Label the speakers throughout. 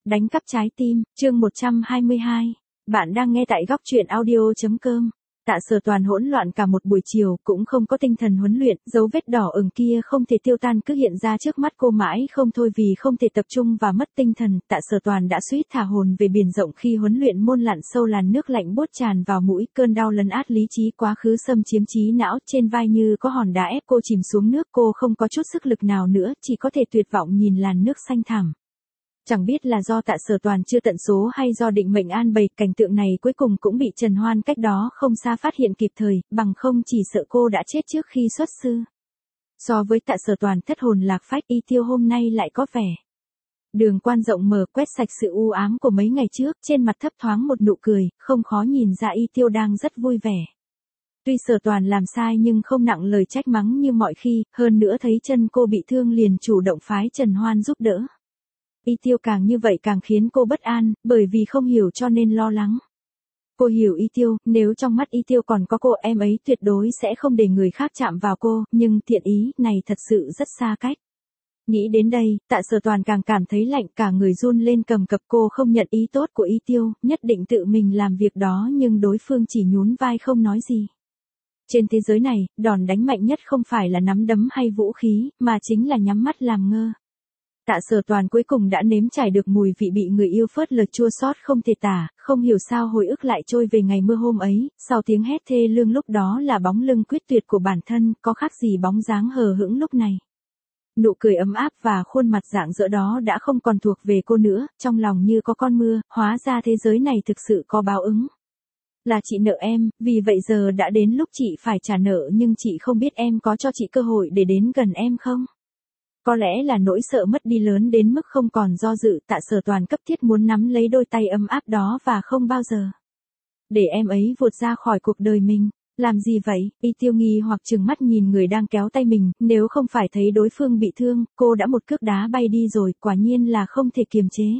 Speaker 1: Đánh cắp trái tim, chương 122. Bạn đang nghe tại góc truyện audio.com. Tạ Sở Toàn hỗn loạn cả một buổi chiều, cũng không có tinh thần huấn luyện, dấu vết đỏ ửng kia không thể tiêu tan cứ hiện ra trước mắt cô mãi không thôi vì không thể tập trung và mất tinh thần. Tạ Sở Toàn đã suýt thả hồn về biển rộng khi huấn luyện môn lặn sâu làn nước lạnh buốt tràn vào mũi, cơn đau lấn át lý trí quá khứ xâm chiếm trí não, trên vai như có hòn đá ép cô chìm xuống nước, cô không có chút sức lực nào nữa, chỉ có thể tuyệt vọng nhìn làn nước xanh thẳm. Chẳng biết là do Tạ Sở Toàn chưa tận số hay do định mệnh an bày, cảnh tượng này cuối cùng cũng bị Trần Hoan cách đó không xa phát hiện kịp thời, bằng không chỉ sợ cô đã chết trước khi xuất sư. So với Tạ Sở Toàn thất hồn lạc phách, Y Tiêu hôm nay lại có vẻ đường quan rộng mở, quét sạch sự u ám của mấy ngày trước, trên mặt thấp thoáng một nụ cười, không khó nhìn ra Y Tiêu đang rất vui vẻ. Tuy Sở Toàn làm sai nhưng không nặng lời trách mắng như mọi khi, hơn nữa thấy chân cô bị thương liền chủ động phái Trần Hoan giúp đỡ. Y Tiêu càng như vậy càng khiến cô bất an, bởi vì không hiểu cho nên lo lắng. Cô hiểu Y Tiêu, nếu trong mắt Y Tiêu còn có cô, em ấy tuyệt đối sẽ không để người khác chạm vào cô, nhưng thiện ý này thật sự rất xa cách. Nghĩ đến đây, Tạ Sở Toàn càng cảm thấy lạnh, cả người run lên cầm cập. Cô không nhận ý tốt của Y Tiêu, nhất định tự mình làm việc đó, nhưng đối phương chỉ nhún vai không nói gì. Trên thế giới này, đòn đánh mạnh nhất không phải là nắm đấm hay vũ khí, mà chính là nhắm mắt làm ngơ. Tạ Sở Toàn cuối cùng đã nếm trải được mùi vị bị người yêu phớt lờ chua xót không thể tả, không hiểu sao hồi ức lại trôi về ngày mưa hôm ấy, sau tiếng hét thê lương lúc đó là bóng lưng quyết tuyệt của bản thân, có khác gì bóng dáng hờ hững lúc này. Nụ cười ấm áp và khuôn mặt rạng rỡ đó đã không còn thuộc về cô nữa, trong lòng như có con mưa, hóa ra thế giới này thực sự có báo ứng. Là chị nợ em, vì vậy giờ đã đến lúc chị phải trả nợ, nhưng chị không biết em có cho chị cơ hội để đến gần em không? Có lẽ là nỗi sợ mất đi lớn đến mức không còn do dự, Tạ Sở Toàn cấp thiết muốn nắm lấy đôi tay ấm áp đó và không bao giờ để em ấy vụt ra khỏi cuộc đời mình. Làm gì vậy? Y Tiêu nghi hoặc trừng mắt nhìn người đang kéo tay mình, nếu không phải thấy đối phương bị thương, cô đã một cước đá bay đi rồi, quả nhiên là không thể kiềm chế.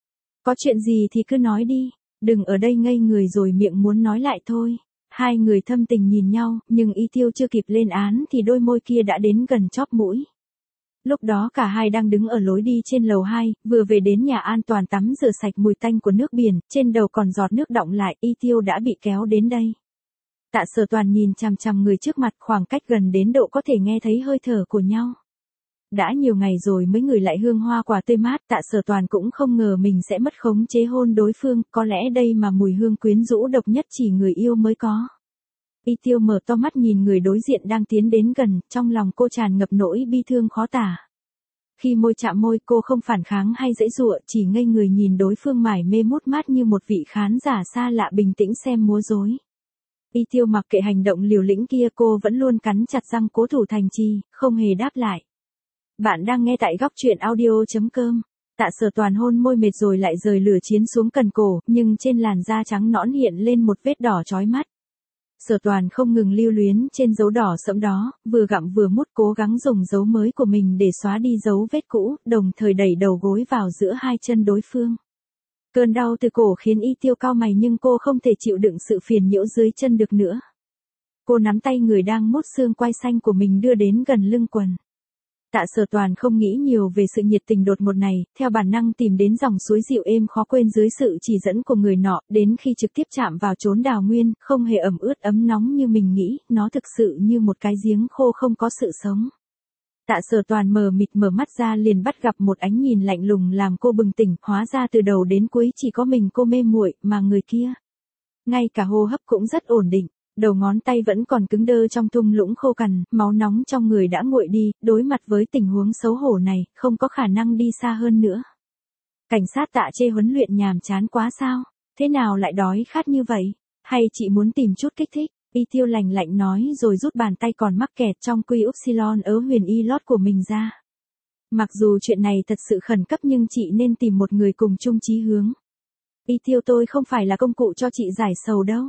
Speaker 1: Có chuyện gì thì cứ nói đi, đừng ở đây ngây người rồi miệng muốn nói lại thôi. Hai người thâm tình nhìn nhau, nhưng Y Tiêu chưa kịp lên án thì đôi môi kia đã đến gần chóp mũi. Lúc đó cả hai đang đứng ở lối đi trên lầu 2, vừa về đến nhà an toàn tắm rửa sạch mùi tanh của nước biển, trên đầu còn giọt nước đọng lại, Y Tiêu đã bị kéo đến đây. Tạ Sở Toàn nhìn chằm chằm người trước mặt, khoảng cách gần đến độ có thể nghe thấy hơi thở của nhau. Đã nhiều ngày rồi mới ngửi lại hương hoa quả tươi mát, Tạ Sở Toàn cũng không ngờ mình sẽ mất khống chế hôn đối phương, có lẽ đây mà mùi hương quyến rũ độc nhất chỉ người yêu mới có. Y Tiêu mở to mắt nhìn người đối diện đang tiến đến gần, trong lòng cô tràn ngập nỗi bi thương khó tả. Khi môi chạm môi, cô không phản kháng hay giãy giụa, chỉ ngây người nhìn đối phương mải mê mút mát như một vị khán giả xa lạ bình tĩnh xem múa rối. Y Tiêu mặc kệ hành động liều lĩnh kia, cô vẫn luôn cắn chặt răng cố thủ thành trì, không hề đáp lại. Bạn đang nghe tại góc truyện audio.com. Tạ Sở Toàn hôn môi mệt rồi lại rời lửa chiến xuống cần cổ, nhưng trên làn da trắng nõn hiện lên một vết đỏ chói mắt. Sở Toàn không ngừng lưu luyến trên dấu đỏ sẫm đó, vừa gặm vừa mút cố gắng dùng dấu mới của mình để xóa đi dấu vết cũ, đồng thời đẩy đầu gối vào giữa hai chân đối phương. Cơn đau từ cổ khiến Y Tiêu cau mày, nhưng cô không thể chịu đựng sự phiền nhiễu dưới chân được nữa. Cô nắm tay người đang mút xương quai xanh của mình đưa đến gần lưng quần. Tạ Sở Toàn không nghĩ nhiều về sự nhiệt tình đột ngột này, theo bản năng tìm đến dòng suối dịu êm khó quên dưới sự chỉ dẫn của người nọ, đến khi trực tiếp chạm vào chốn đào nguyên, không hề ẩm ướt ấm nóng như mình nghĩ, nó thực sự như một cái giếng khô không có sự sống. Tạ Sở Toàn mờ mịt mở mắt ra liền bắt gặp một ánh nhìn lạnh lùng làm cô bừng tỉnh, hóa ra từ đầu đến cuối chỉ có mình cô mê muội, mà người kia ngay cả hô hấp cũng rất ổn định. Đầu ngón tay vẫn còn cứng đơ trong thung lũng khô cằn, máu nóng trong người đã nguội đi, đối mặt với tình huống xấu hổ này, không có khả năng đi xa hơn nữa. Cảnh sát Tạ chê huấn luyện nhàm chán quá sao? Thế nào lại đói khát như vậy? Hay chị muốn tìm chút kích thích? Y Tiêu lạnh lạnh nói rồi rút bàn tay còn mắc kẹt trong quy upsilon ớ huyền y lót của mình ra. Mặc dù chuyện này thật sự khẩn cấp nhưng chị nên tìm một người cùng chung chí hướng. Y Tiêu, tôi không phải là công cụ cho chị giải sầu đâu.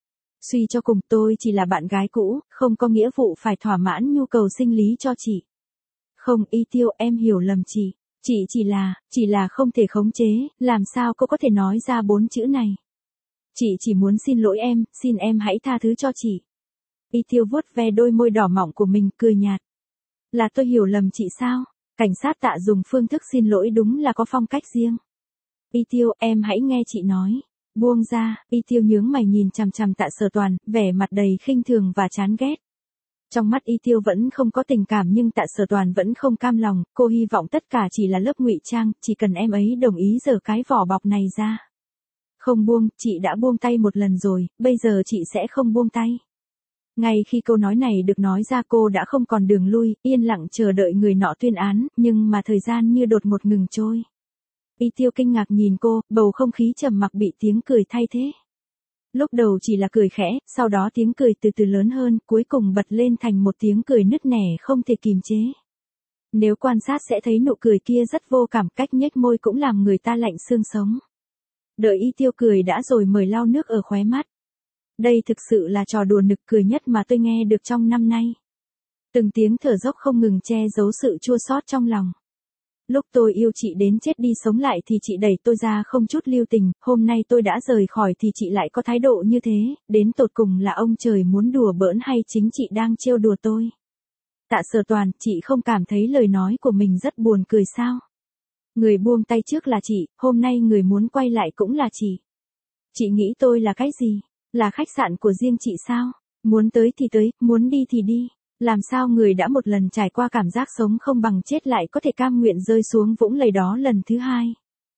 Speaker 1: Suy cho cùng tôi chỉ là bạn gái cũ, không có nghĩa vụ phải thỏa mãn nhu cầu sinh lý cho chị. Không, Y Tiêu, em hiểu lầm chị. Chị chỉ là không thể khống chế, làm sao cô có thể nói ra 4 chữ này. Chị chỉ muốn xin lỗi em, xin em hãy tha thứ cho chị. Y Tiêu vuốt ve đôi môi đỏ mọng của mình, cười nhạt. Là tôi hiểu lầm chị sao? Cảnh sát Tạ dùng phương thức xin lỗi đúng là có phong cách riêng. Y Tiêu, em hãy nghe chị nói. Buông ra, Y Tiêu nhướng mày nhìn chằm chằm Tạ Sở Toàn, vẻ mặt đầy khinh thường và chán ghét. Trong mắt Y Tiêu vẫn không có tình cảm nhưng Tạ Sở Toàn vẫn không cam lòng, cô hy vọng tất cả chỉ là lớp ngụy trang, chỉ cần em ấy đồng ý giở cái vỏ bọc này ra. Không buông, chị đã buông tay một lần rồi, bây giờ chị sẽ không buông tay. Ngay khi câu nói này được nói ra cô đã không còn đường lui, yên lặng chờ đợi người nọ tuyên án, nhưng mà thời gian như đột ngột ngừng trôi. Y Tiêu kinh ngạc nhìn cô, bầu không khí trầm mặc bị tiếng cười thay thế. Lúc đầu chỉ là cười khẽ, sau đó tiếng cười từ từ lớn hơn, cuối cùng bật lên thành một tiếng cười nứt nẻ không thể kìm chế. Nếu quan sát sẽ thấy nụ cười kia rất vô cảm, cách nhếch môi cũng làm người ta lạnh xương sống. Đợi Y Tiêu cười đã rồi mới lau nước ở khóe mắt. Đây thực sự là trò đùa nực cười nhất mà tôi nghe được trong năm nay. Từng tiếng thở dốc không ngừng che giấu sự chua xót trong lòng. Lúc tôi yêu chị đến chết đi sống lại thì chị đẩy tôi ra không chút lưu tình, hôm nay tôi đã rời khỏi thì chị lại có thái độ như thế, đến tột cùng là ông trời muốn đùa bỡn hay chính chị đang trêu đùa tôi. Tạ Sở Toàn, chị không cảm thấy lời nói của mình rất buồn cười sao? Người buông tay trước là chị, hôm nay người muốn quay lại cũng là chị. Chị nghĩ tôi là cái gì? Là khách sạn của riêng chị sao? Muốn tới thì tới, muốn đi thì đi. Làm sao người đã một lần trải qua cảm giác sống không bằng chết lại có thể cam nguyện rơi xuống vũng lầy đó lần thứ hai.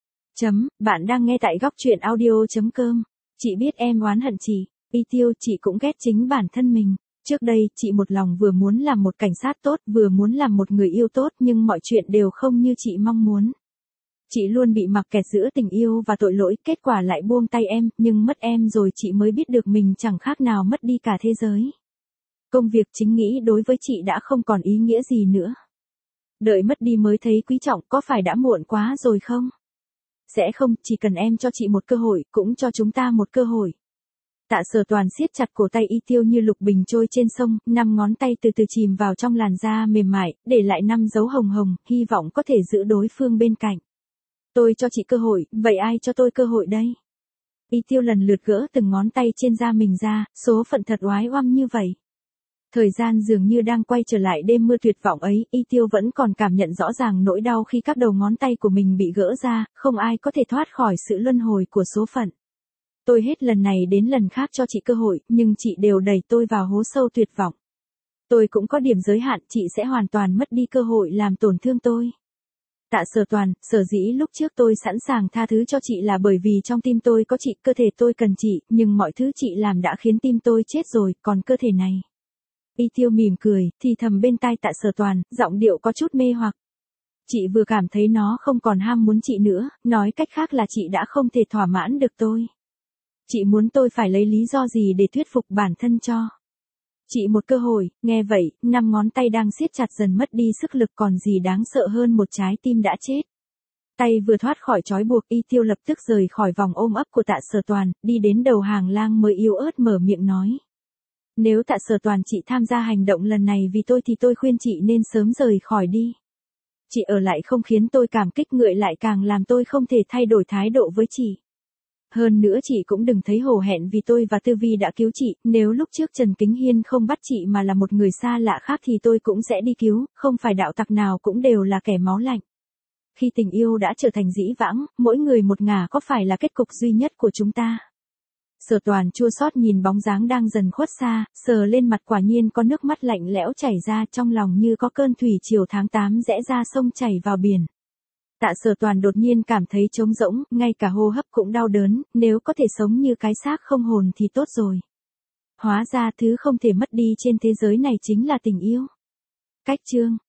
Speaker 1: Bạn đang nghe tại góc truyện audio.com. Chị biết em oán hận chị. Y Tiêu, chị cũng ghét chính bản thân mình. Trước đây, chị một lòng vừa muốn làm một cảnh sát tốt, vừa muốn làm một người yêu tốt nhưng mọi chuyện đều không như chị mong muốn. Chị luôn bị mắc kẹt giữa tình yêu và tội lỗi, kết quả lại buông tay em, nhưng mất em rồi chị mới biết được mình chẳng khác nào mất đi cả thế giới. Công việc chính nghĩ đối với chị đã không còn ý nghĩa gì nữa. Đợi mất đi mới thấy quý trọng, có phải đã muộn quá rồi không? Sẽ không, chỉ cần em cho chị một cơ hội, cũng cho chúng ta một cơ hội. Tạ Sở Toàn siết chặt cổ tay Y Tiêu như lục bình trôi trên sông, 5 ngón tay từ từ chìm vào trong làn da mềm mại, để lại 5 dấu hồng hồng, hy vọng có thể giữ đối phương bên cạnh. Tôi cho chị cơ hội, vậy ai cho tôi cơ hội đây? Y Tiêu lần lượt gỡ từng ngón tay trên da mình ra, số phận thật oái oăm như vậy. Thời gian dường như đang quay trở lại đêm mưa tuyệt vọng ấy, Y Tiêu vẫn còn cảm nhận rõ ràng nỗi đau khi các đầu ngón tay của mình bị gỡ ra, không ai có thể thoát khỏi sự luân hồi của số phận. Tôi hết lần này đến lần khác cho chị cơ hội, nhưng chị đều đẩy tôi vào hố sâu tuyệt vọng. Tôi cũng có điểm giới hạn, chị sẽ hoàn toàn mất đi cơ hội làm tổn thương tôi. Tạ Sở Toàn, sở dĩ lúc trước tôi sẵn sàng tha thứ cho chị là bởi vì trong tim tôi có chị, cơ thể tôi cần chị, nhưng mọi thứ chị làm đã khiến tim tôi chết rồi, còn cơ thể này. Y Tiêu mỉm cười, thì thầm bên tai Tạ Sở Toàn, giọng điệu có chút mê hoặc. Chị vừa cảm thấy nó không còn ham muốn chị nữa, nói cách khác là chị đã không thể thỏa mãn được tôi. Chị muốn tôi phải lấy lý do gì để thuyết phục bản thân cho chị một cơ hội. Nghe vậy, 5 ngón tay đang siết chặt dần mất đi sức lực, còn gì đáng sợ hơn một trái tim đã chết. Tay vừa thoát khỏi trói buộc, Y Tiêu lập tức rời khỏi vòng ôm ấp của Tạ Sở Toàn, đi đến đầu hàng lang mới yếu ớt mở miệng nói. Nếu Tạ Sở Toàn chị tham gia hành động lần này vì tôi thì tôi khuyên chị nên sớm rời khỏi đi. Chị ở lại không khiến tôi cảm kích, ngược lại càng làm tôi không thể thay đổi thái độ với chị. Hơn nữa chị cũng đừng thấy hổ hẹn vì tôi và Tư Vi đã cứu chị, nếu lúc trước Trần Kính Hiên không bắt chị mà là một người xa lạ khác thì tôi cũng sẽ đi cứu, không phải đạo tặc nào cũng đều là kẻ máu lạnh. Khi tình yêu đã trở thành dĩ vãng, mỗi người một ngả có phải là kết cục duy nhất của chúng ta? Sở Toàn chua xót nhìn bóng dáng đang dần khuất xa, sờ lên mặt quả nhiên có nước mắt lạnh lẽo chảy ra, trong lòng như có cơn thủy triều tháng 8 rẽ ra sông chảy vào biển. Tạ Sở Toàn đột nhiên cảm thấy trống rỗng, ngay cả hô hấp cũng đau đớn, nếu có thể sống như cái xác không hồn thì tốt rồi. Hóa ra thứ không thể mất đi trên thế giới này chính là tình yêu. Cách chương